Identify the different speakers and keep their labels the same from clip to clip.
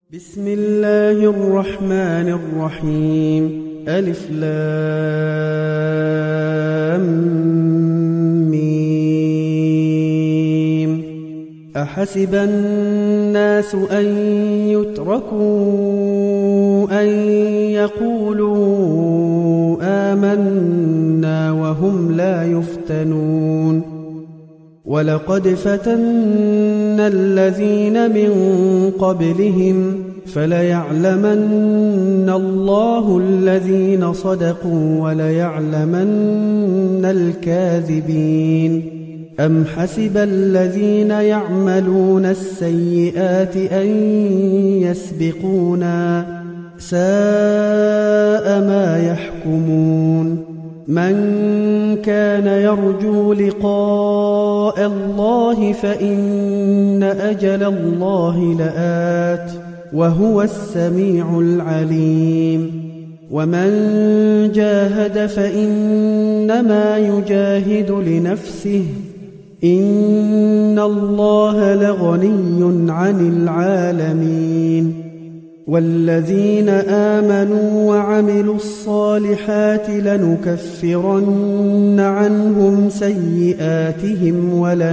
Speaker 1: بسم الله الرحمن الرحيم ألف لام ميم أحسب الناس أن يتركوا أن يقولوا آمنا وهم لا يفتنون ولقد فتنا الذين من قبلهم فليعلمن الله الذين صدقوا وليعلمن الكاذبين أم حسب الذين يعملون السيئات أن يسبقونا ساء ما يحكمون من كان يرجو لقاء الله فإن أجل الله لآت وهو السميع العليم ومن جاهد فإنما يجاهد لنفسه إن الله لغني عن العالمين والذين آمنوا وعملوا الصالحات لنكفرن عنهم سيئاتهم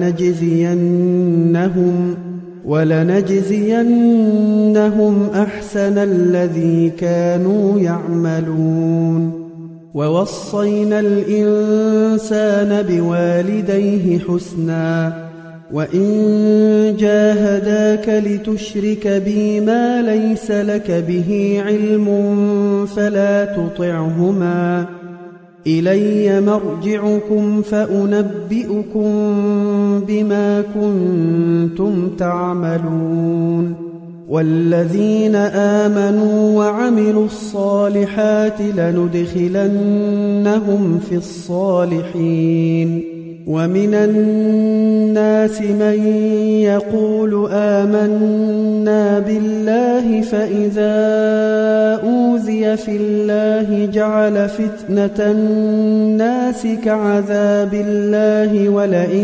Speaker 1: ولنجزينهم أحسن الذي كانوا يعملون ووصينا الإنسان بوالديه حسنا وإن جاهداك لتشرك بي ما ليس لك به علم فلا تطعهما إلي مرجعكم فأنبئكم بما كنتم تعملون والذين آمنوا وعملوا الصالحات لندخلنهم في الصالحين ومن الناس من يقول آمنا بالله فإذا أوذي في الله جعل فتنة الناس كعذاب الله ولئن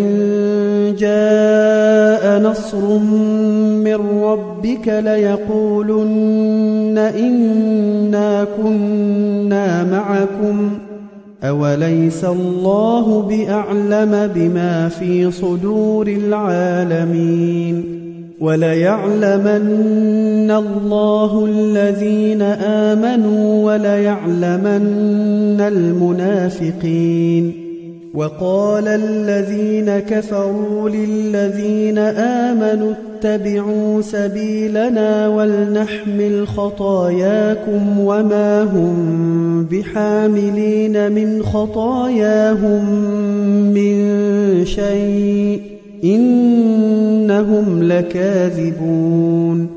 Speaker 1: جاء نصر من ربك ليقولن إنا كنا معكم أوليس الله بأعلم بما في صدور العالمين وليعلمن الله الذين آمنوا وليعلمن المنافقين وقال الذين كفروا للذين آمنوا اتبعوا سبيلنا ولنحمل خطاياكم وما هم بحاملين من خطاياهم من شيء إنهم لكاذبون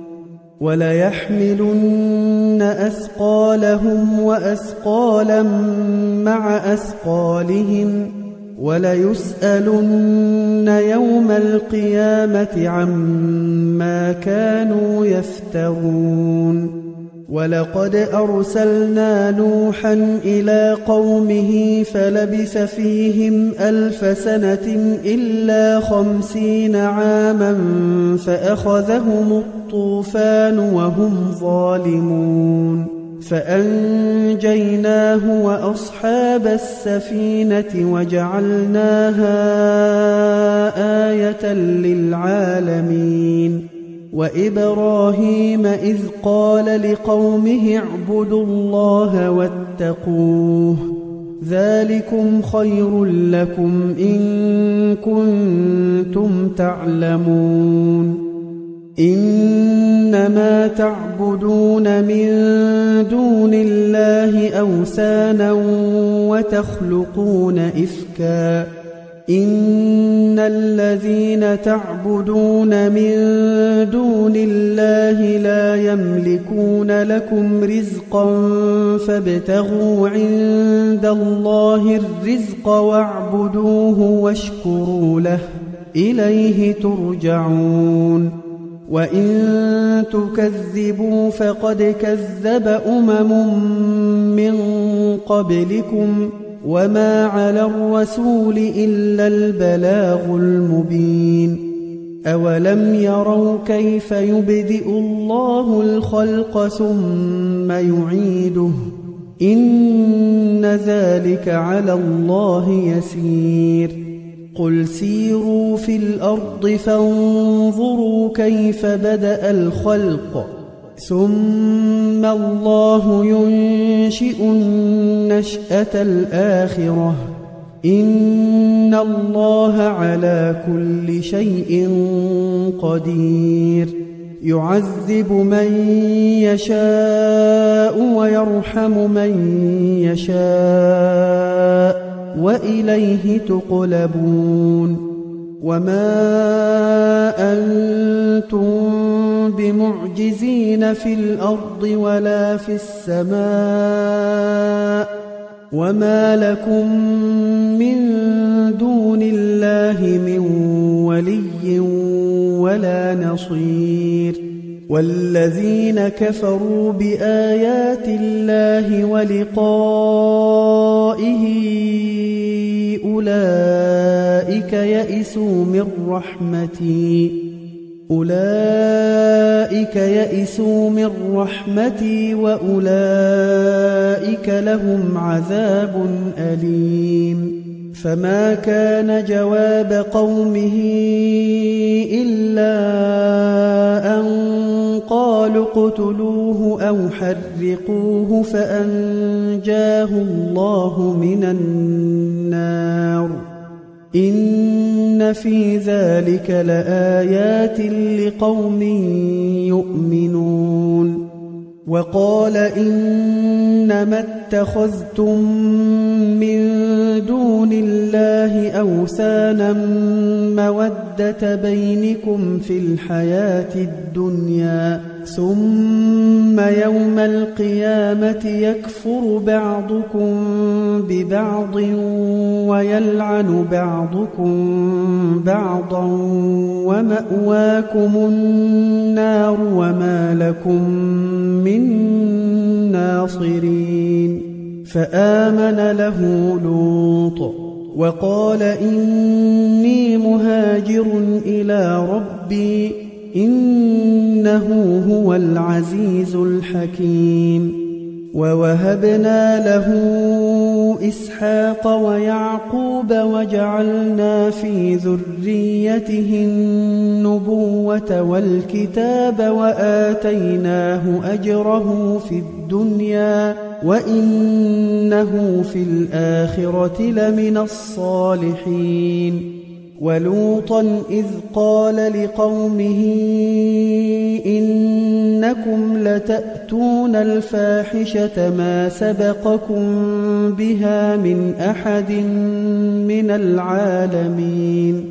Speaker 1: وليحملن أثقالهم وأثقالا مع أثقالهم وليسألن يوم القيامة عما كانوا يفترون ولقد أرسلنا نوحا إلى قومه فلبث فيهم 1000 سنة إلا 50 عاما فأخذهم الطوفان وهم ظالمون فأنجيناه وأصحاب السفينة وجعلناها آية للعالمين وإبراهيم إذ قال لقومه اعبدوا الله واتقوه ذلكم خير لكم إن كنتم تعلمون إنما تعبدون من دون الله أوثانا وتخلقون إفكا إن الذين تعبدون من دون الله لا يملكون لكم رزقا فابتغوا عند الله الرزق واعبدوه واشكروا له إليه ترجعون وإن تكذبوا فقد كذب من قبلكم وما على الرسول إلا البلاغ المبين أولم يروا كيف يبدئ الله الخلق ثم يعيده إن ذلك على الله يسير قل سيروا في الأرض فانظروا كيف بدأ الخلق ثم الله ينشئ النشأة الآخرة إن الله على كل شيء قدير يعذب من يشاء ويرحم من يشاء وإليه تقلبون وما أنتم بمعجزين في الأرض ولا في السماء وما لكم من دون الله من ولي ولا نصير والذين كفروا بآيات الله ولقائه أولئك يئسوا من رحمتي وأولئك لهم عذاب أليم فما كان جواب قومه إلا أن قالوا اقتلوه أو حرقوه فأنجاه الله من النار إن في ذلك لآيات لقوم يؤمنون وقال إنما اتخذتم من دون الله أوثانا مودة بينكم في الحياة الدنيا ثم يوم القيامة يكفر بعضكم ببعض ويلعن بعضكم بعضا ومأواكم النار وما لكم من ناصرين فآمن له لوط وقال إني مهاجر إلى ربي إنه هو العزيز الحكيم ووهبنا له إسحاق ويعقوب وجعلنا في ذريته النبوة والكتاب وآتيناه أجره في الدنيا وإنه في الآخرة لمن الصالحين ولوطا إذ قال لقومه إنكم لتأتون الفاحشة ما سبقكم بها من أحد من العالمين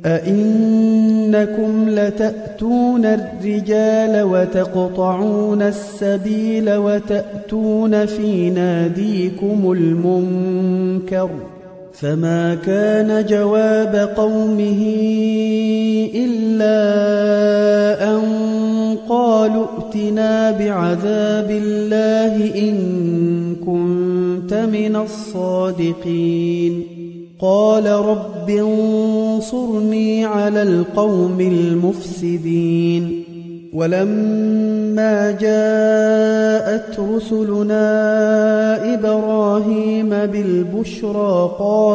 Speaker 1: أئنكم لتأتون الرجال وتقطعون السبيل وتأتون في ناديكم المنكر فما كان جواب قومه إلا أن قالوا ائتنا بعذاب الله إن كنت من الصادقين قال رب انصرني على القوم المفسدين ولما جاءت رسلنا إبراهيم بالبشرى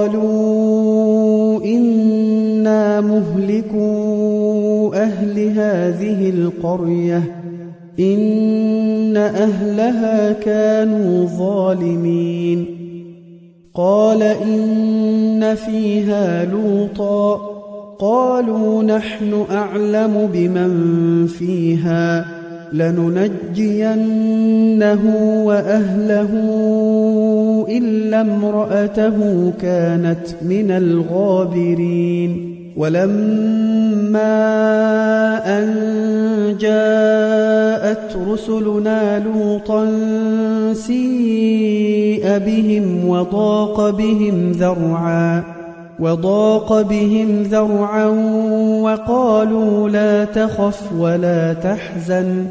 Speaker 1: قالوا إنا مهلكو أهل هذه القرية إن أهلها كانوا ظالمين قال إن فيها لوطا قالوا نحن أعلم بمن فيها لننجينه وأهله إلا امرأته كانت من الغابرين ولما أن جاءت رسلنا لوطا سيء بهم وضاق بهم ذرعا وقالوا لا تخف ولا تحزن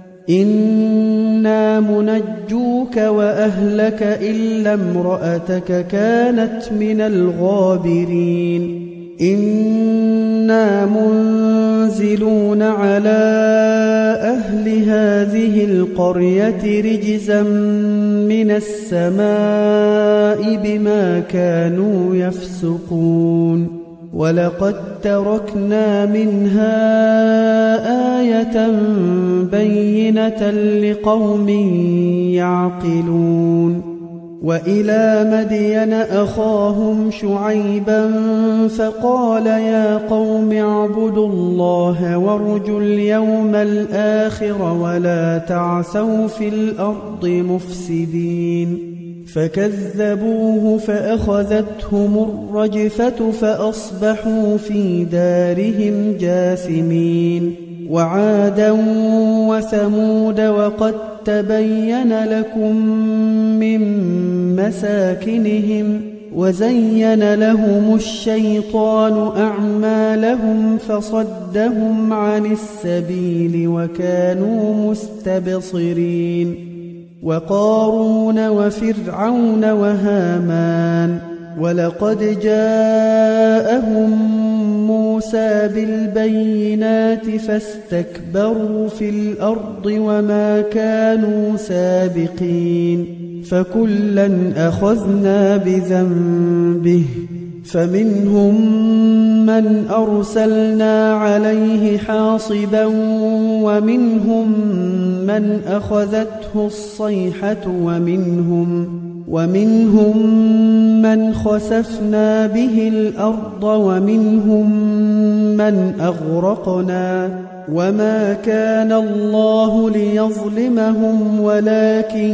Speaker 1: إنا منجوك وأهلك إلا امرأتك كانت من الغابرين إنا منزلون على أهل هذه القرية رجزا من السماء بما كانوا يفسقون ولقد تركنا منها آية بينة لقوم يعقلون وإلى مدين أخاهم شعيبا فقال يا قوم اعبدوا الله وارجوا اليوم الآخر ولا تعثوا في الأرض مفسدين فكذبوه فأخذتهم الرجفة فأصبحوا في دارهم جاثمين وعادا وثمود وقد تبين لكم من مساكنهم وزين لهم الشيطان أعمالهم فصدهم عن السبيل وكانوا مستبصرين وقارون وفرعون وهامان ولقد جاءهم موسى بالبينات فاستكبروا في الأرض وما كانوا سابقين فكلا أخذنا بذنبه فمنهم من أرسلنا عليه حاصبا ومنهم من أخذته الصيحة ومنهم من خسفنا به الأرض ومنهم من أغرقنا وما كان الله ليظلمهم ولكن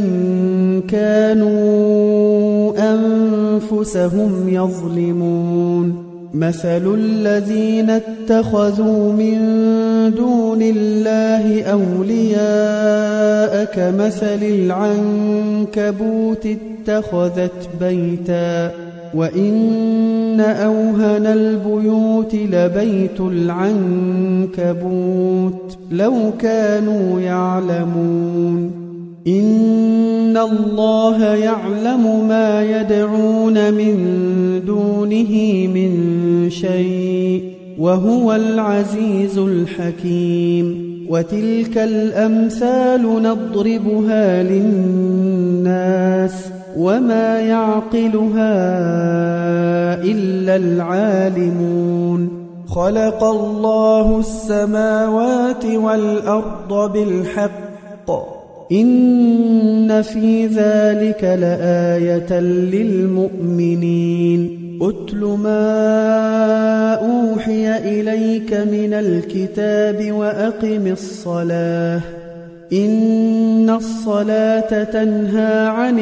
Speaker 1: كانوا أنفسهم يظلمون مثل الذين اتخذوا من دون الله أولياء كمثل العنكبوت اتخذت بيتا وإن أوهن البيوت لبيت العنكبوت لو كانوا يعلمون إن الله يعلم ما يدعون من دونه من شيء وهو العزيز الحكيم وتلك الأمثال نضربها للناس وما يعقلها إلا العالمون خلق الله السماوات والأرض بالحق إن في ذلك لآية للمؤمنين أتل ما أوحي إليك من الكتاب وأقم الصلاة إن الصلاة تنهى عن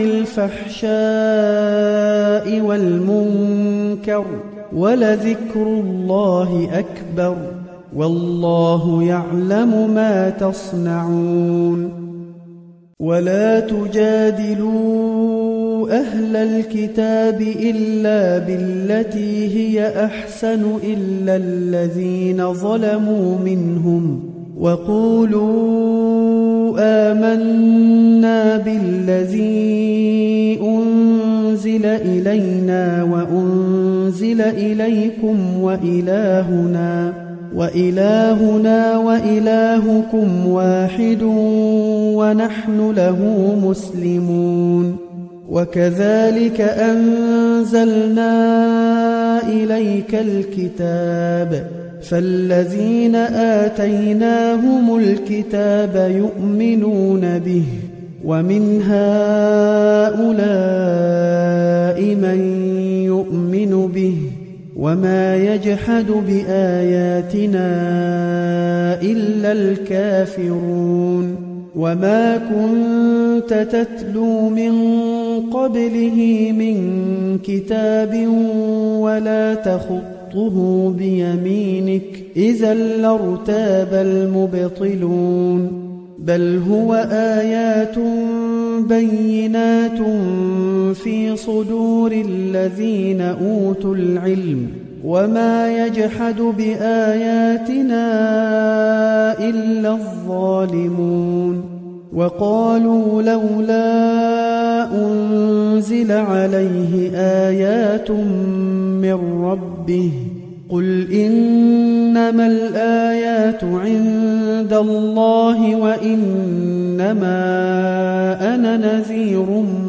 Speaker 1: الفحشاء والمنكر ولذكر الله أكبر والله يعلم ما تصنعون ولا تجادلوا أهل الكتاب إلا بالتي هي أحسن إلا الذين ظلموا منهم وقولوا آمنا بالذي أنزل إلينا وأنزل إليكم وإلهنا وإلهكم واحد ونحن له مسلمون وكذلك أنزلنا إليك الكتاب فالذين آتيناهم الكتاب يؤمنون به ومن هؤلاء من يؤمن به وما يجحد بآياتنا إلا الكافرون وما كنت تتلو من قبله من كتاب ولا تخطه بيمينك إذا لارتاب المبطلون بل هو آيات بينات في صدور الذين أوتوا العلم وما يجحد بآياتنا إلا الظالمون وقالوا لولا أنزل عليه آيات من ربه قل إنما الآيات عند الله وإنما أنا نذير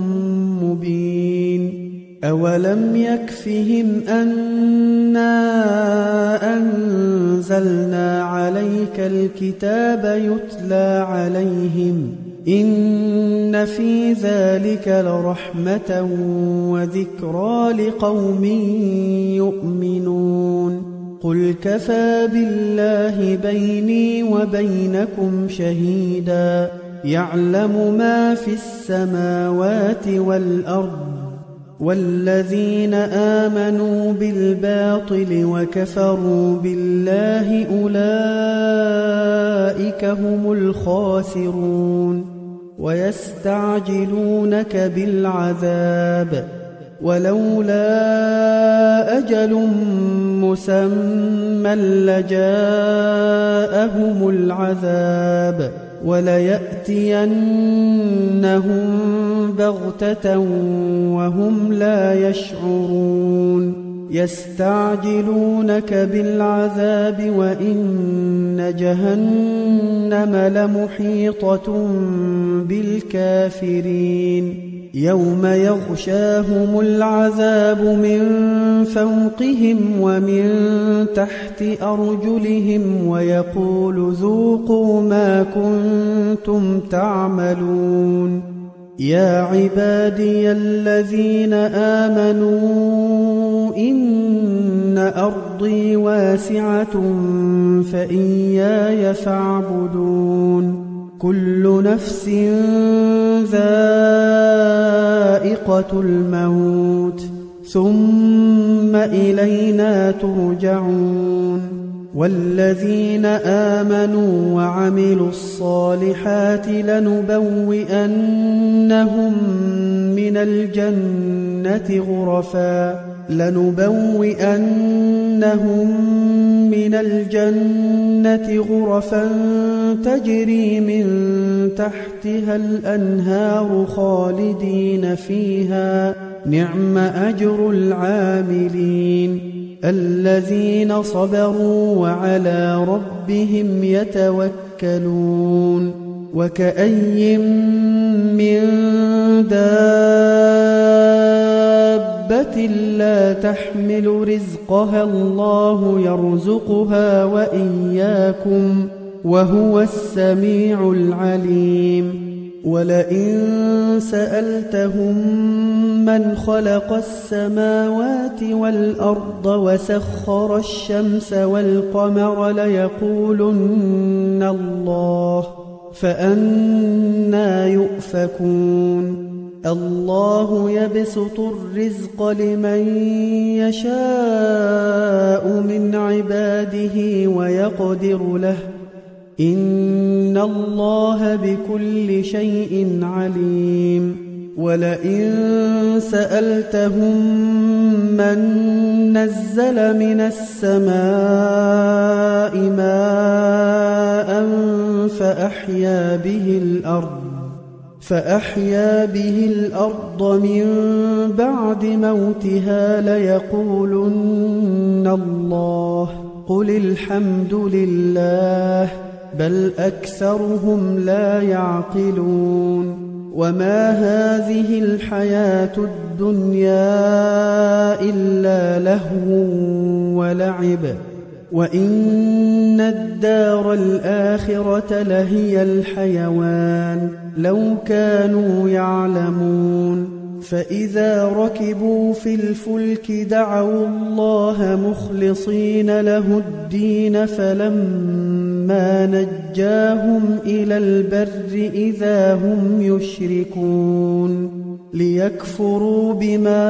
Speaker 1: مبين أولم يكفهم أنا أنزلنا عليك الكتاب يتلى عليهم إن في ذلك لرحمة وذكرى لقوم يؤمنون قل كفى بالله بيني وبينكم شهيدا يعلم ما في السماوات والأرض والذين آمنوا بالباطل وكفروا بالله أولئك هم الخاسرون ويستعجلونك بالعذاب ولولا أجل مسمى لجاءهم العذاب وليأتينهم بغتة وهم لا يشعرون يستعجلونك بالعذاب وإن جهنم لمحيطة بالكافرين يوم يغشاهم العذاب من فوقهم ومن تحت أرجلهم ويقول ذوقوا ما كنتم تعملون يا عبادي الذين آمنوا إن أرضي واسعة فإياي فاعبدون كل نفس ذائقة الموت ثم إلينا ترجعون والذين آمنوا وعملوا الصالحات لنبوئنهم من الجنة غرفا تجري من تحتها الأنهار خالدين فيها نعم أجر العاملين الذين صبروا وعلى ربهم يتوكلون وكأي من دابة لا تحمل رزقها الله يرزقها وإياكم وهو السميع العليم ولئن سألتهم من خلق السماوات والأرض وسخر الشمس والقمر ليقولن الله فأنى يؤفكون الله يبسط الرزق لمن يشاء من عباده ويقدر له إن الله بكل شيء عليم ولئن سألتهم من نزل من السماء ماء فأحيا به الأرض من بعد موتها ليقولن الله قل الحمد لله بل أكثرهم لا يعقلون وما هذه الحياة الدنيا إلا لهو ولعب وإن الدار الآخرة لهي الحيوان لو كانوا يعلمون فإذا ركبوا في الفلك دعوا الله مخلصين له الدين فلما نجاهم إلى البر إذا هم يشركون ليكفروا بما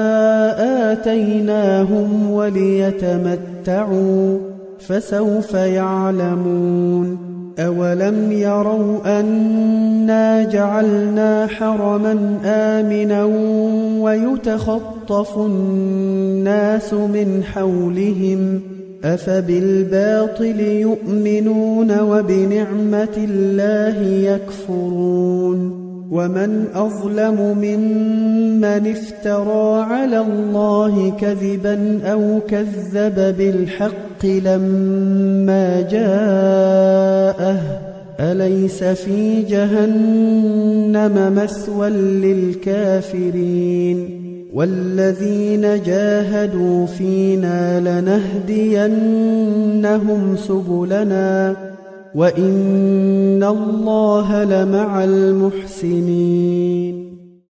Speaker 1: آتيناهم وليتمتعوا فسوف يعلمون أولم يروا أنا جعلنا حرما آمنا ويتخطف الناس من حولهم أفبالباطل يؤمنون وبنعمة الله يكفرون ومن أظلم ممن افترى على الله كذبا أو كذب بالحق لما جاءه أليس في جهنم مثوى للكافرين والذين جاهدوا فينا لنهدينهم سبلنا وإن الله لمع المحسنين